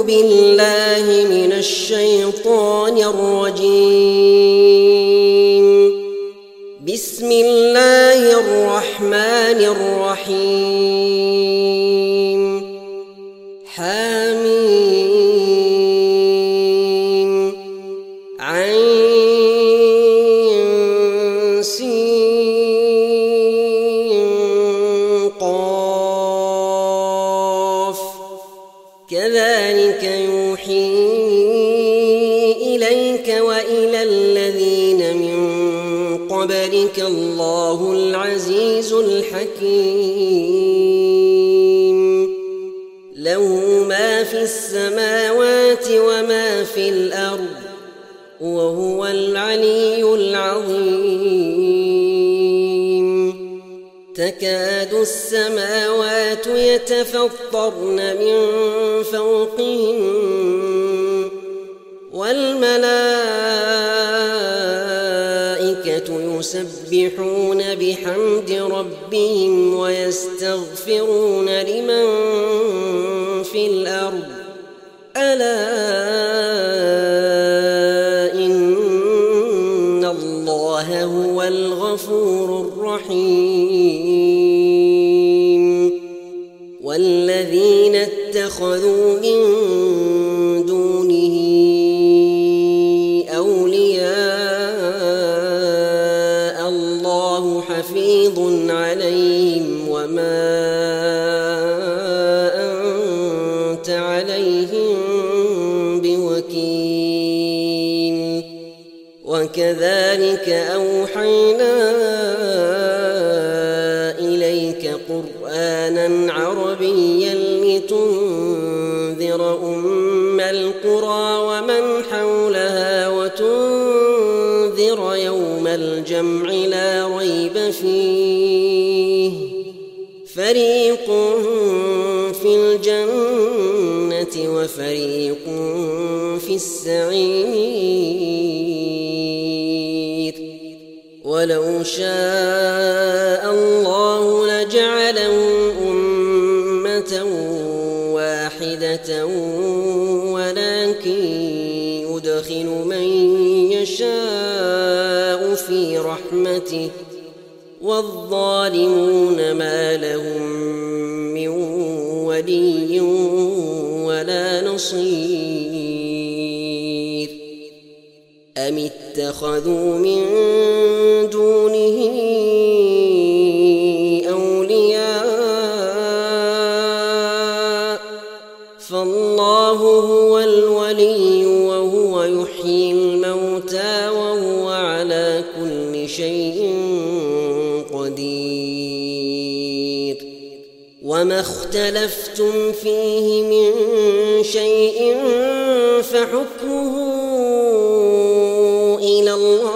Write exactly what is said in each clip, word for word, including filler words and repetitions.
بالله من الشيطان الرجيم. بسم الله الرحمن الرحيم. حميم عين سين قاف كذلك يوحي إليك وإلى الذين من قبلك الله العزيز الحكيم. له ما في السماوات وما في الأرض وهو العلي العظيم. تكاد السماوات يتفطرن من فوقهن والملائكة يسبحون بحمد ربهم ويستغفرون لمن في الأرض ألا إن الله هو الغفور الرحيم. والذين اتخذوا من دونه أولياء الله حفيظ عليهم وما أنت عليهم بوكيل. وكذلك أوحينا إليك قرآنا عربيا لتنذر أم القرى ومن حولها وتنذر يوم الجمع لا ريب فيه. فريق في الجنة وفريق في السعير. ولو شاء الله لجعلهم أمة واحدة ولكن يدخل من يشاء في رحمته والظالمون ما لهم من ولي ولا نصير. أم اتخذوا من دونه أولياء فالله هو الولي وهو يحيي الموتى وهو على كل شيء قدير. وما اختلفتم فيه من شيء فحكمه إلى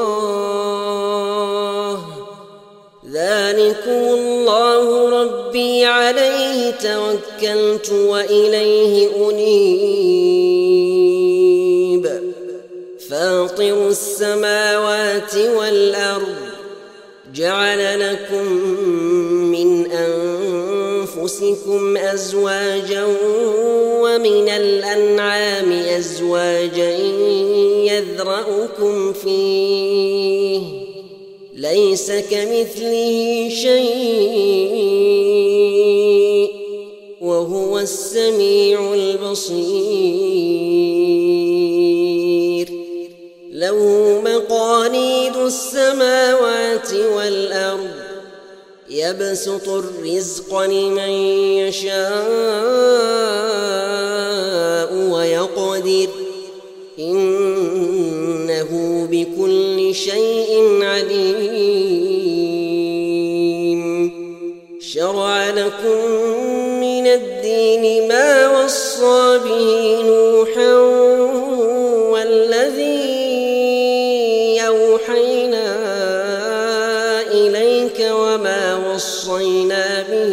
الله. ذلكم الله ربي عليه توكلت وإليه أنيب. فاطر السماوات والأرض جعل لكم من أنفسكم أزواجا ومن الأنعام أزواجا يذرأكم فيه ليس كمثله شيء وهو السميع البصير. له مقاليد السماوات والأرض يبسط الرزق لمن يشاء ويقدر إنه بكل شيء عليم. شرع لكم من الدين ما وصى به نوحا والذي أوحينا إليك وما وصينا به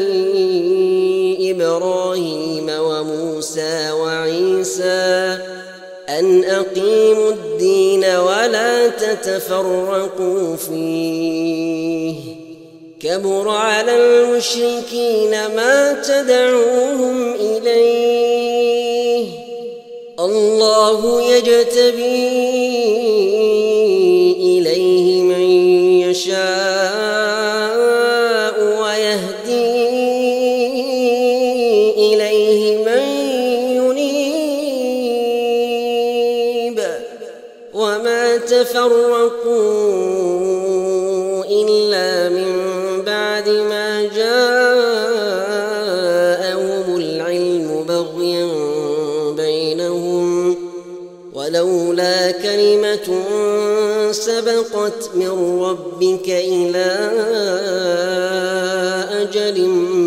إبراهيم وموسى وعيسى أن أقيموا الدين ولا تتفرقوا فيه. كبر على المشركين ما تدعوهم إليه الله يجتبي إليه من يشاء ويهدي إليه من ينيب وما تفرقوا إلا من بعد ما جاءهم العلم بغيا بينهم ولولا كلمة سبقت من ربك إلى أجل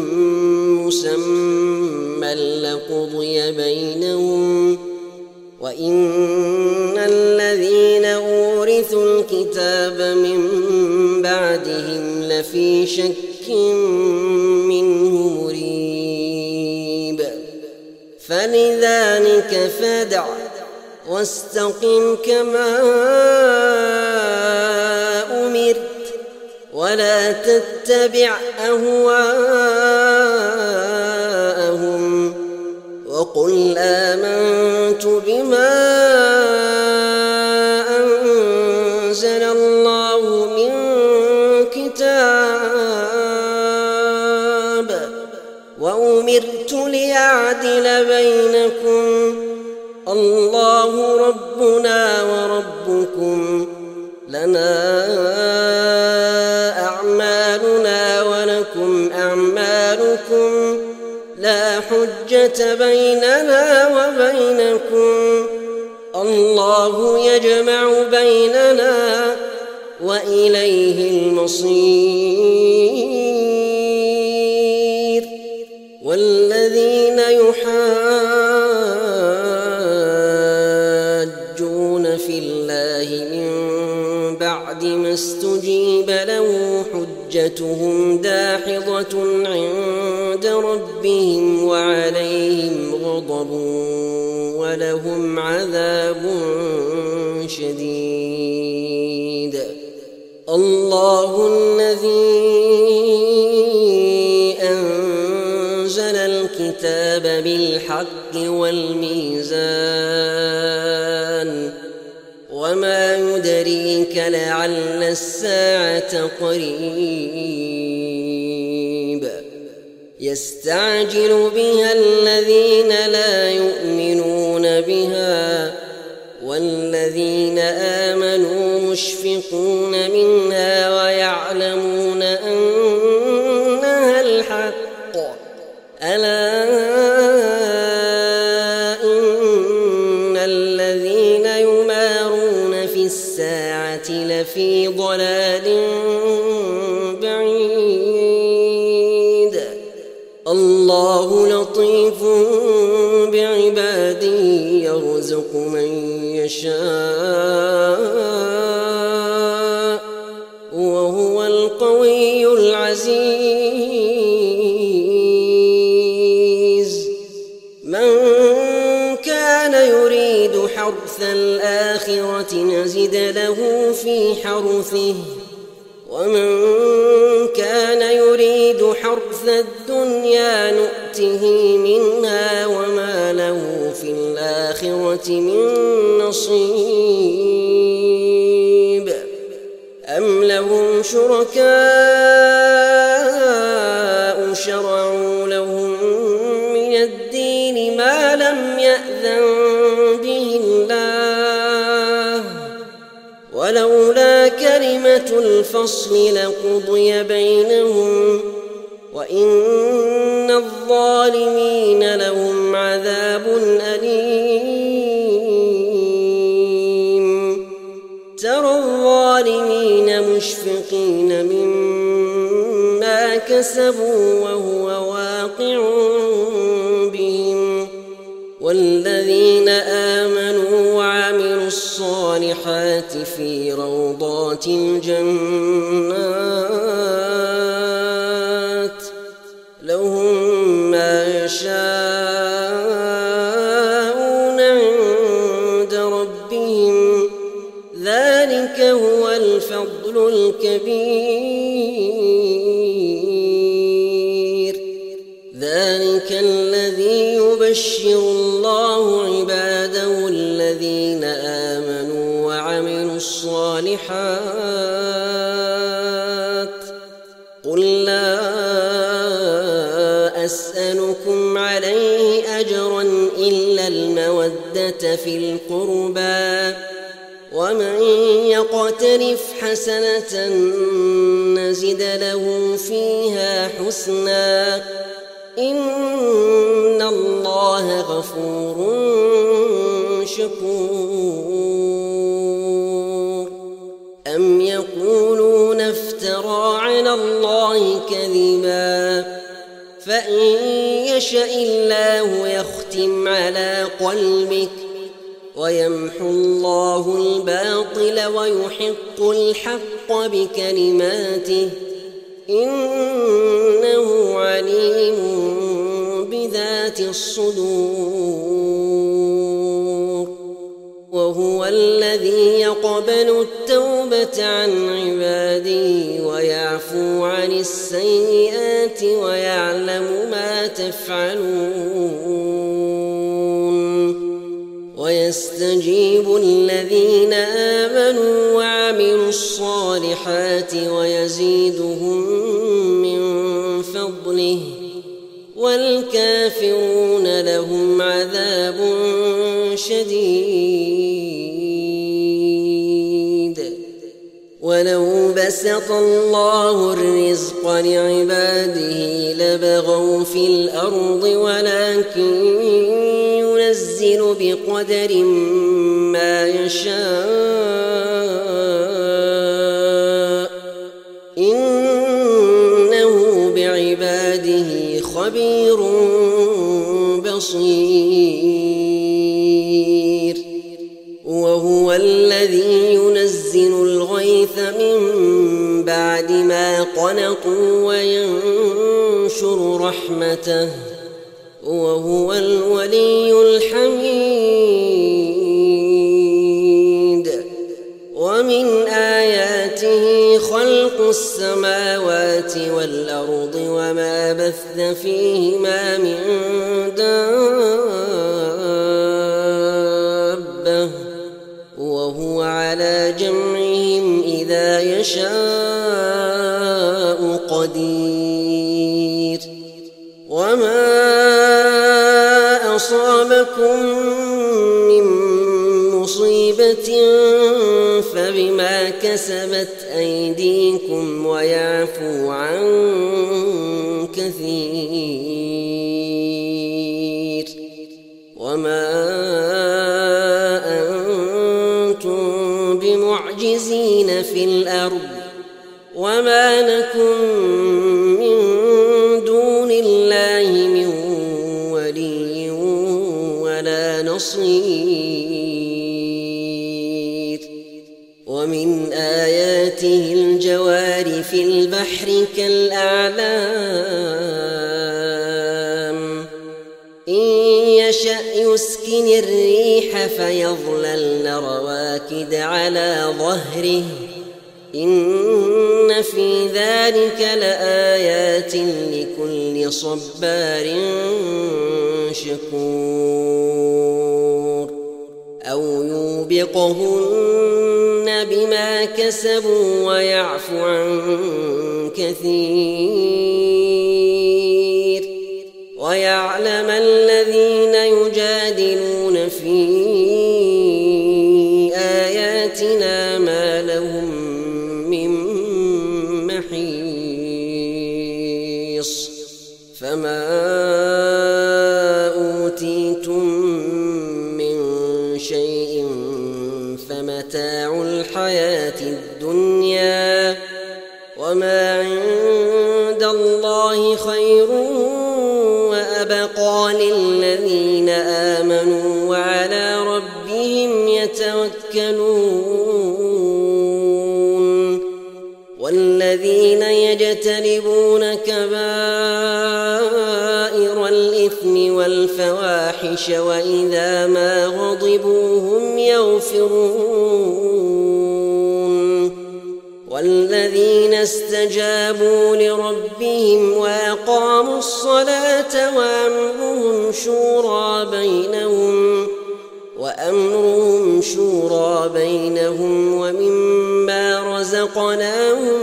مسمى لقضي بينهم وإن الذين أورثوا الكتاب من بعدهم لفي شك منه مريب فلذلك فادع واستقم كما أمرت ولا تتبع أهواءهم وقل آمنت بما أنزل الله من كتاب وأمرت لأعدل بينكم الله ربنا وربكم لنا أعمالنا ولكم أعمالكم لا حجة بيننا وبينكم الله يجمع بيننا وإليه المصير والذين يحاجون في الله من بعد ما استجيب له حجتهم داحضة عند ربهم وعليهم غضب ولهم عذاب شديد الله الذي أنزل الكتاب بالحق والميزان وما يدريك لعل الساعة قريب يستعجل بها الذين لا يؤمنون بها والذين آمنوا مشفقون منها ويعلمون أنها الحق ألا إن الذين يمارون في الساعة لفي ضلال بعيد الله لطيف بعباده يرزق من يشاء وهو القوي العزيز من كان يريد حرث الآخرة نزد له في حرثه ومن كان يريد حرث الدنيا نؤته منها وما له في الآخرة من نصيب أم لهم شركاء شرعوا لهم من الدين ما لم يأذن به الله ولولا كلمة الفصل لقضي بينهم وإن الظالمين لهم عذاب أليم ترى الظالمين مشفقين مما كسبوا وهو واقع بهم والذين آمنوا وعملوا الصالحات في روضات الجنات لهم ما يشاءون عند ربهم ذلك هو الفضل الكبير ذلك الذي يبشر الله عباده الذين آمنوا وعملوا الصالحات قل لا أسألكم عليه أجرا إلا المودة في القربى ومن يقترف حسنة نزد له فيها حسنا إن الله غفور شكور. أم يقولون افترى على الله كذبا فإن يشأ الله يختم على قلبك ويمحو الله الباطل ويحق الحق بكلماته إنه عليم بذات الصدور. وهو الذي يقبل التوبة عن عباده ويعفو عن السيئات ويعلم ما تفعلون ويستجيب الذين آمنوا وعملوا الصالحات ويزيدهم من فضله والكافرون لهم عذاب شديد. ولو بسط الله الرزق لعباده لبغوا في الأرض ولكن ينزل بقدر ما يشاء إنه بعباده خبير بصير. وهو الذي ينزل الغيث من بعد ما قنطوا وينشر رحمته وهو الولي الحميد. ومن آياته خلق السماوات والأرض وما بث فيهما من دابة وهو على جمعهم إذا يشاء قدير. وما أصابكم من مصيبة فبما كسبت أيديكم ويعفو عن كثير. وما أنتم بمعجزين في الأرض وما لكم من دون الله من ولي ولا نصير. ومن آياته الجوار في البحر كالأعلام إن يشأ يسكن الريح فيظللن رواكد على ظهره إن في ذلك لآيات لكل صبار شكور. أو يوبقهن بما كسبوا ويعفو عن كثير ويعلم الذين يجادلون في آياتنا ما لهم من محيص. فما أوتيتم من شيء فمتاع الحياة الدنيا وما عند الله خير وأبقى للذين آمنوا وعلى ربهم يتوكلون. والذين يجتنبون كبائر الإثم والفواحش وإذا ما غضبوا هم يغفرون والذين استجابوا لربهم وأقاموا الصلاة وأمرهم شورى بينهم وأمرهم شورى بينهم ومما رزقناهم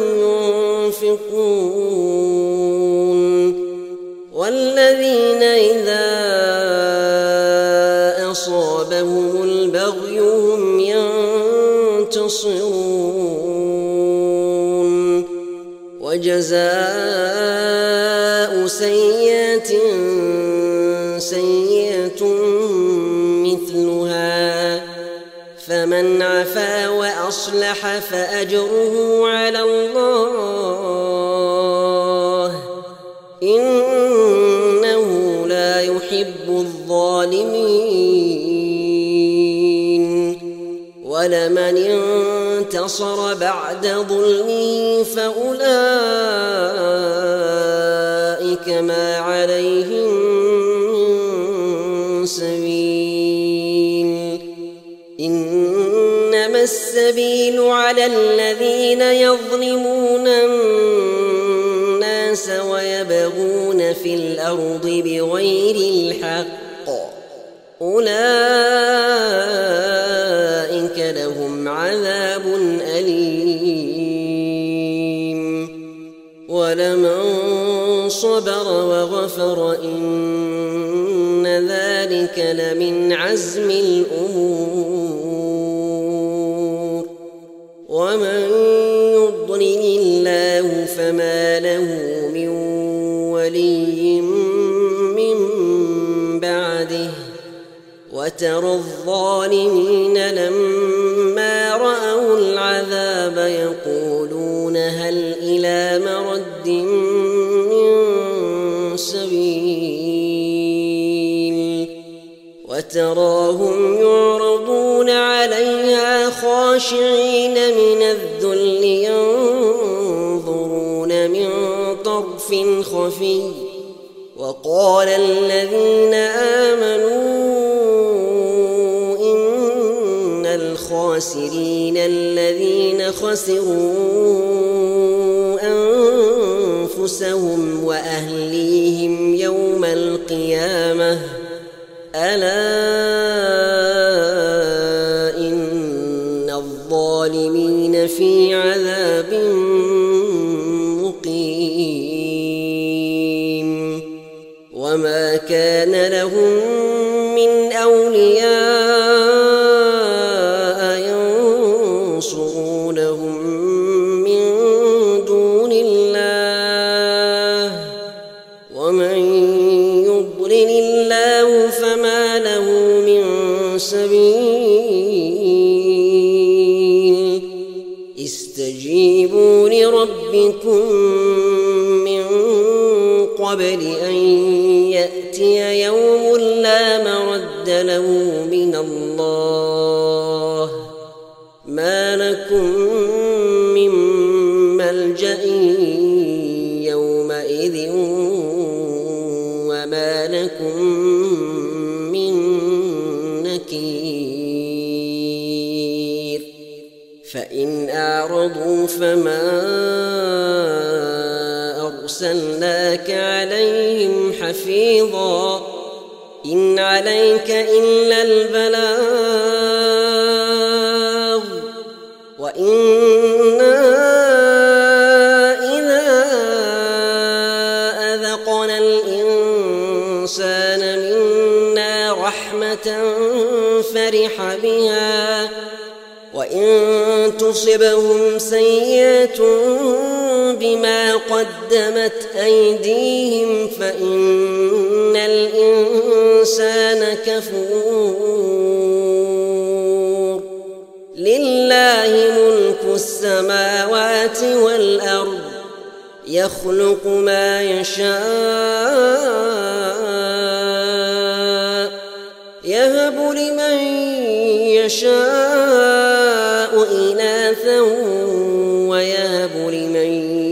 ينفقون والذين إذا أصابهم البغي هم ينتصرون وجزاء سيئة سيئة مثلها فمن عفا وأصلح فأجره على الله إنه لا يحب الظالمين ولمن انتصر بعد ظلمه فأولئك ما عليهم من سبيل إنما السبيل على الذين يظلمون الناس ويبغون في الأرض بغير الحق أولئك لهم عذاب أليم ولمن صبر وغفر إن ذلك لمن عزم الأمور ومن يضلل الله فما له من ولي من بعده وترى الظالمين لما رأوا العذاب يقولون هل إلى مرد من سبيل وتراهم يعرضون عليها خاشعين من الذل ينظرون من طرف خفي وقال الذين آمنوا إن الخاسرين الذين خسروا أنفسهم وأهليهم يوم القيامة ألا إن الظالمين في عذاب مقيم وما كان لهم من أولياء ينصرونهم من دون الله ومن يضلل الله فما له من سبيل استجيبوا لربكم من قبل أن يأتي يوم لا مرد له من الله ما لكم من ملجأ يومئذ وما لكم من نكير فإن أعرضوا فما أرسلناك عليهم حفيظا إن عليك إلا البلاغ وإنا إذا أذقنا الإنسان منا رحمة فرح بها وإن تصبهم سيئة بما قدمت أيديهم فإن الإنسان كفور لله ملك السماوات والأرض يخلق ما يشاء يهب لمن يشاء إناثا ويهب لمن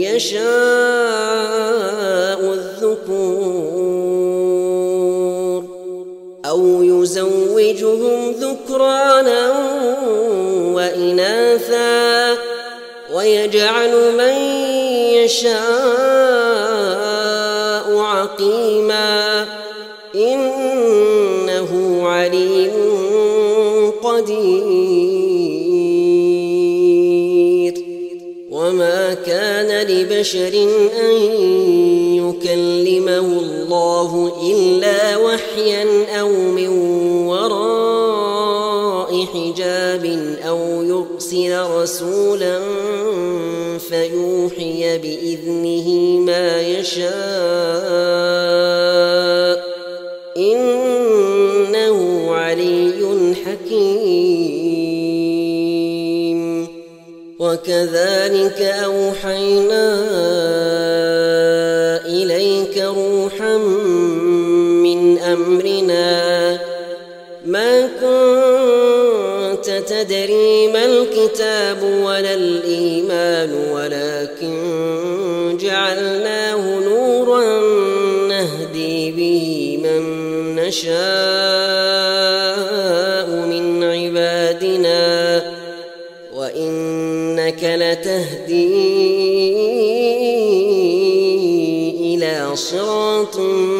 يشاء الذكور أو يزوجهم ذكرانا وإناثا ويجعل من يشاء عقيما إنه عليم قدير. وما كان لبشر أن يكلمه الله إلا وحيا أو من وراء حجاب أو يرسل رسولا فيوحي بإذنه ما يشاء إنه علي حكيم. وكذلك أوحينا إليك روحا من أمرنا ما كنت تدري ما الكتاب ولا الإيمان ولكن جعلناه نورا نهدي به من نشاء من عبادنا وإنك لتهدي إلى صراط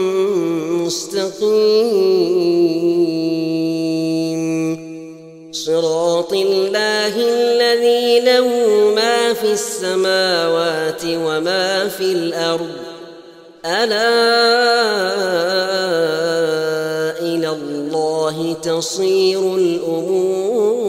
مستقيم صراط الله الذي له ما في السماوات وما في الأرض ألا إلى الله تصير الأمور.